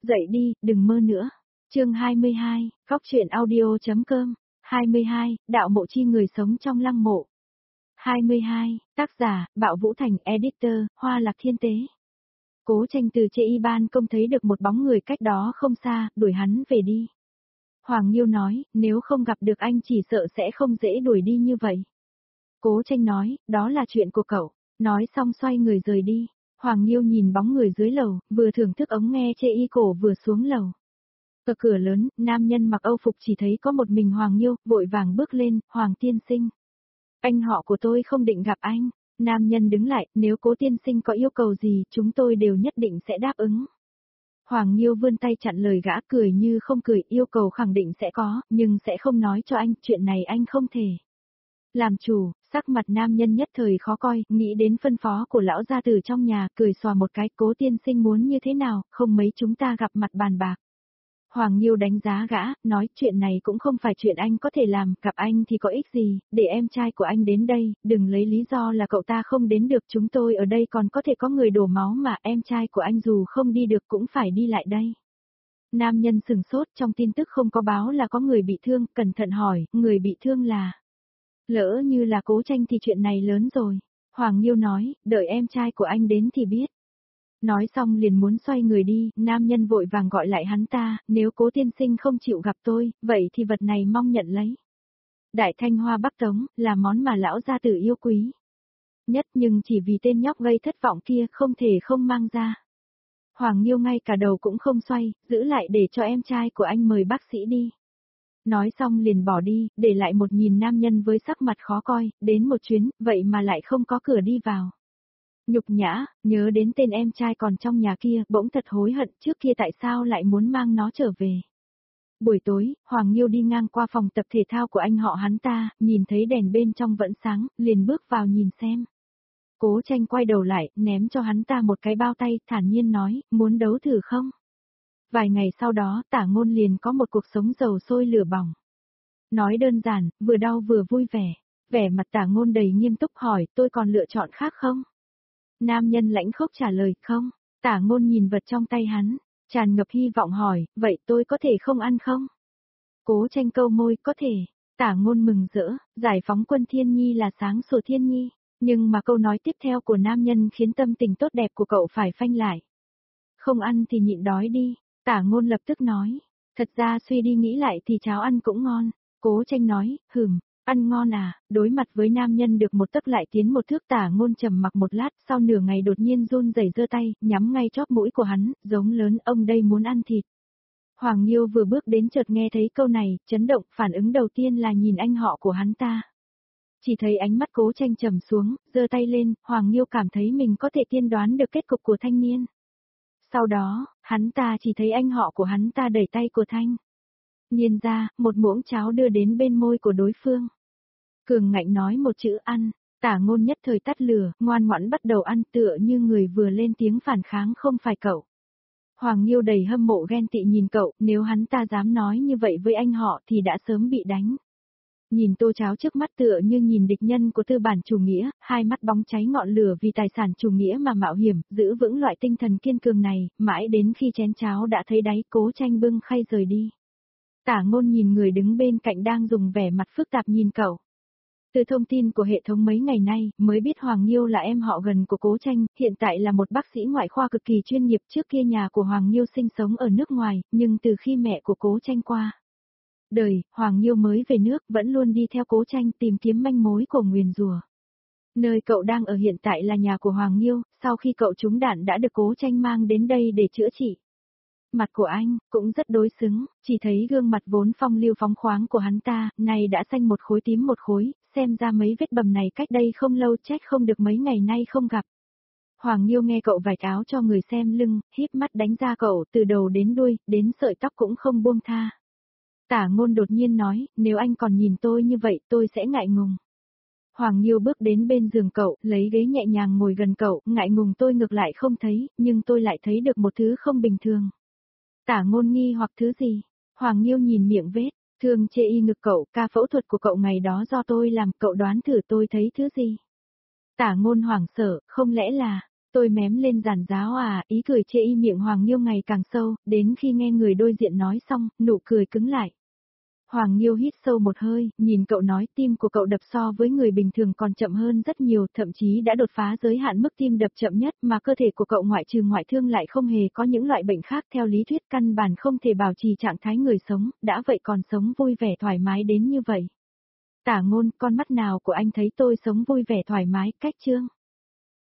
Dậy đi, đừng mơ nữa. Chương 22, Góc truyện audio.com. 22, đạo mộ chi người sống trong lăng mộ. 22, tác giả, Bạo Vũ Thành, editor, Hoa Lạc Thiên Tế. Cố Tranh từ trên y ban công thấy được một bóng người cách đó không xa, đuổi hắn về đi. Hoàng Nhiêu nói, nếu không gặp được anh chỉ sợ sẽ không dễ đuổi đi như vậy. Cố Tranh nói, đó là chuyện của cậu. Nói xong xoay người rời đi. Hoàng Nhiêu nhìn bóng người dưới lầu, vừa thưởng thức ống nghe chê y cổ vừa xuống lầu. Ở cửa lớn, nam nhân mặc âu phục chỉ thấy có một mình Hoàng Nhiêu, vội vàng bước lên, Hoàng tiên sinh. Anh họ của tôi không định gặp anh. Nam nhân đứng lại, nếu Cố tiên sinh có yêu cầu gì, chúng tôi đều nhất định sẽ đáp ứng. Hoàng Nhiêu vươn tay chặn lời gã, cười như không cười, yêu cầu khẳng định sẽ có, nhưng sẽ không nói cho anh, chuyện này anh không thể. Làm chủ, sắc mặt nam nhân nhất thời khó coi, nghĩ đến phân phó của lão gia tử trong nhà, cười xòa một cái, Cố tiên sinh muốn như thế nào, không mấy chúng ta gặp mặt bàn bạc. Hoàng Nhiêu đánh giá gã, nói chuyện này cũng không phải chuyện anh có thể làm, gặp anh thì có ích gì, để em trai của anh đến đây, đừng lấy lý do là cậu ta không đến được, chúng tôi ở đây còn có thể có người đổ máu mà, em trai của anh dù không đi được cũng phải đi lại đây. Nam nhân sừng sốt, trong tin tức không có báo là có người bị thương, cẩn thận hỏi, người bị thương là... Lỡ như là Cố Tranh thì chuyện này lớn rồi. Hoàng Nhiêu nói, đợi em trai của anh đến thì biết. Nói xong liền muốn xoay người đi, nam nhân vội vàng gọi lại hắn ta, nếu Cố tiên sinh không chịu gặp tôi, vậy thì vật này mong nhận lấy. Đại Thanh Hoa Bắc Tống, là món mà lão gia tử yêu quý nhất, nhưng chỉ vì tên nhóc gây thất vọng kia không thể không mang ra. Hoàng Nhiêu ngay cả đầu cũng không xoay, giữ lại để cho em trai của anh mời bác sĩ đi. Nói xong liền bỏ đi, để lại một nhìn nam nhân với sắc mặt khó coi, đến một chuyến, vậy mà lại không có cửa đi vào. Nhục nhã, nhớ đến tên em trai còn trong nhà kia, bỗng thật hối hận, trước kia tại sao lại muốn mang nó trở về. Buổi tối, Hoàng Nhiêu đi ngang qua phòng tập thể thao của anh họ hắn ta, nhìn thấy đèn bên trong vẫn sáng, liền bước vào nhìn xem. Cố Tranh quay đầu lại, ném cho hắn ta một cái bao tay, thản nhiên nói, muốn đấu thử không? Vài ngày sau đó, Tả Ngôn liền có một cuộc sống dầu sôi lửa bỏng. Nói đơn giản, vừa đau vừa vui vẻ. Vẻ mặt Tả Ngôn đầy nghiêm túc hỏi, tôi còn lựa chọn khác không? Nam nhân lãnh khốc trả lời, không. Tả Ngôn nhìn vật trong tay hắn, tràn ngập hy vọng hỏi, vậy tôi có thể không ăn không? Cố Tranh câu môi, có thể. Tả Ngôn mừng rỡ, giải phóng quân Thiên Nhi là sáng sủa Thiên Nhi. Nhưng mà câu nói tiếp theo của nam nhân khiến tâm tình tốt đẹp của cậu phải phanh lại. Không ăn thì nhịn đói đi. Tả Ngôn lập tức nói, thật ra suy đi nghĩ lại thì cháo ăn cũng ngon. Cố Tranh nói, ăn ngon à, đối mặt với nam nhân được một tấc lại tiến một thước. Tả Ngôn trầm mặc một lát, sau nửa ngày đột nhiên run rẩy giơ tay, nhắm ngay chóp mũi của hắn, giống lớn, ông đây muốn ăn thịt. Hoàng Nhiêu vừa bước đến chợt nghe thấy câu này, chấn động, phản ứng đầu tiên là nhìn anh họ của hắn ta. Chỉ thấy ánh mắt Cố Tranh trầm xuống, giơ tay lên, Hoàng Nhiêu cảm thấy mình có thể tiên đoán được kết cục của thanh niên. Sau đó, hắn ta chỉ thấy anh họ của hắn ta đẩy tay của Thanh Niên ra, một muỗng cháo đưa đến bên môi của đối phương. Cường ngạnh nói một chữ ăn, Tả Ngôn nhất thời tắt lửa, ngoan ngoãn bắt đầu ăn tựa như người vừa lên tiếng phản kháng không phải cậu. Hoàng Nhiêu đầy hâm mộ ghen tị nhìn cậu, nếu hắn ta dám nói như vậy với anh họ thì đã sớm bị đánh. Nhìn tô cháo trước mắt tựa như nhìn địch nhân của tư bản chủ nghĩa, hai mắt bóng cháy ngọn lửa vì tài sản chủ nghĩa mà mạo hiểm, giữ vững loại tinh thần kiên cường này, mãi đến khi chén cháo đã thấy đáy. Cố Tranh bưng khay rời đi. Tả Ngôn nhìn người đứng bên cạnh đang dùng vẻ mặt phức tạp nhìn cậu. Từ thông tin của hệ thống mấy ngày nay, mới biết Hoàng Nhiêu là em họ gần của Cố Tranh, hiện tại là một bác sĩ ngoại khoa cực kỳ chuyên nghiệp. Trước kia nhà của Hoàng Nhiêu sinh sống ở nước ngoài, nhưng từ khi mẹ của Cố Tranh qua đời, Hoàng Nhiêu mới về nước, vẫn luôn đi theo Cố Tranh tìm kiếm manh mối của nguyền rủa. Nơi cậu đang ở hiện tại là nhà của Hoàng Nhiêu, sau khi cậu trúng đạn đã được Cố Tranh mang đến đây để chữa trị. Mặt của anh, cũng rất đối xứng, chỉ thấy gương mặt vốn phong lưu phóng khoáng của hắn ta, này đã xanh một khối tím một khối, xem ra mấy vết bầm này cách đây không lâu, trách không được mấy ngày nay không gặp. Hoàng Nhiêu nghe cậu vạch áo cho người xem lưng, híp mắt đánh ra cậu từ đầu đến đuôi, đến sợi tóc cũng không buông tha. Tả Ngôn đột nhiên nói, nếu anh còn nhìn tôi như vậy tôi sẽ ngại ngùng. Hoàng Nhiêu bước đến bên giường cậu, lấy ghế nhẹ nhàng ngồi gần cậu, ngại ngùng tôi ngược lại không thấy, nhưng tôi lại thấy được một thứ không bình thường. Tả Ngôn nghi hoặc thứ gì? Hoàng Nhiêu nhìn miệng vết thương chê y ngực cậu, ca phẫu thuật của cậu ngày đó do tôi làm, cậu đoán thử tôi thấy thứ gì? Tả Ngôn hoảng sợ, không lẽ là, Tôi mém lên giàn giáo à, ý cười chê y miệng Hoàng Nghiêu ngày càng sâu, đến khi nghe người đối diện nói xong, nụ cười cứng lại. Hoàng Nghiêu hít sâu một hơi, nhìn cậu nói tim của cậu đập so với người bình thường còn chậm hơn rất nhiều, thậm chí đã đột phá giới hạn mức tim đập chậm nhất mà cơ thể của cậu ngoại trừ ngoại thương lại không hề có những loại bệnh khác theo lý thuyết căn bản không thể bảo trì trạng thái người sống, đã vậy còn sống vui vẻ thoải mái đến như vậy. Tả Ngôn, con mắt nào của anh thấy tôi sống vui vẻ thoải mái, cách Trương?